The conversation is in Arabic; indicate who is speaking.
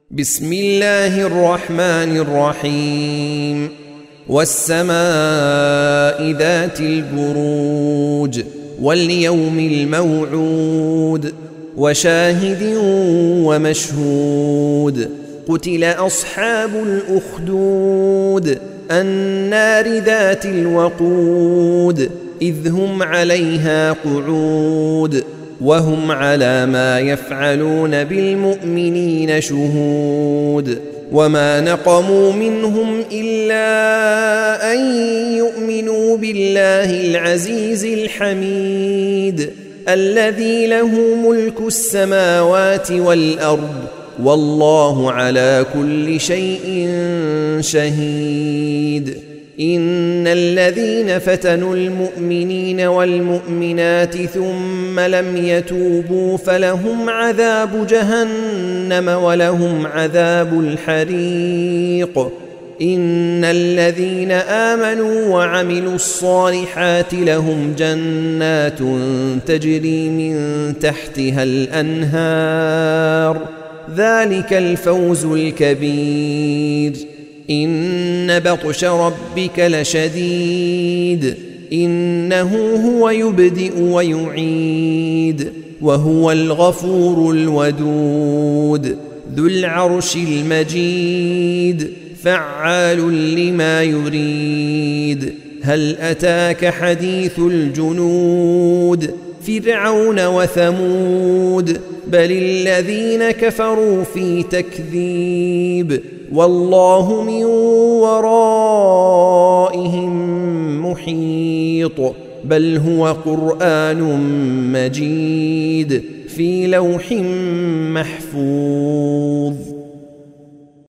Speaker 1: بسم الله الرحمن الرحيم والسماء ذات البروج واليوم الموعود وشاهد ومشهود قتل أصحاب الأخدود النار ذات الوقود إذ هم عليها قعود وهم على ما يفعلون بالمؤمنين شهود وما نقموا منهم إلا أن يؤمنوا بالله العزيز الحميد الذي له ملك السماوات والأرض والله على كل شيء شهيد إن الذين فتنوا المؤمنين والمؤمنات ثم لم يتوبوا فلهم عذاب جهنم ولهم عذاب الحريق إن الذين آمنوا وعملوا الصالحات لهم جنات تجري من تحتها الأنهار ذلك الفوز الكبير إن بطش ربك لشديد إنه هو يبدئ ويعيد وهو الغفور الودود ذو العرش المجيد فعال لما يريد هل أتاك حديث الجنود فرعون وثمود بل الذين كفروا في تكذيب والله من ورائهم محيط بل هو قرآن مجيد في لوح محفوظ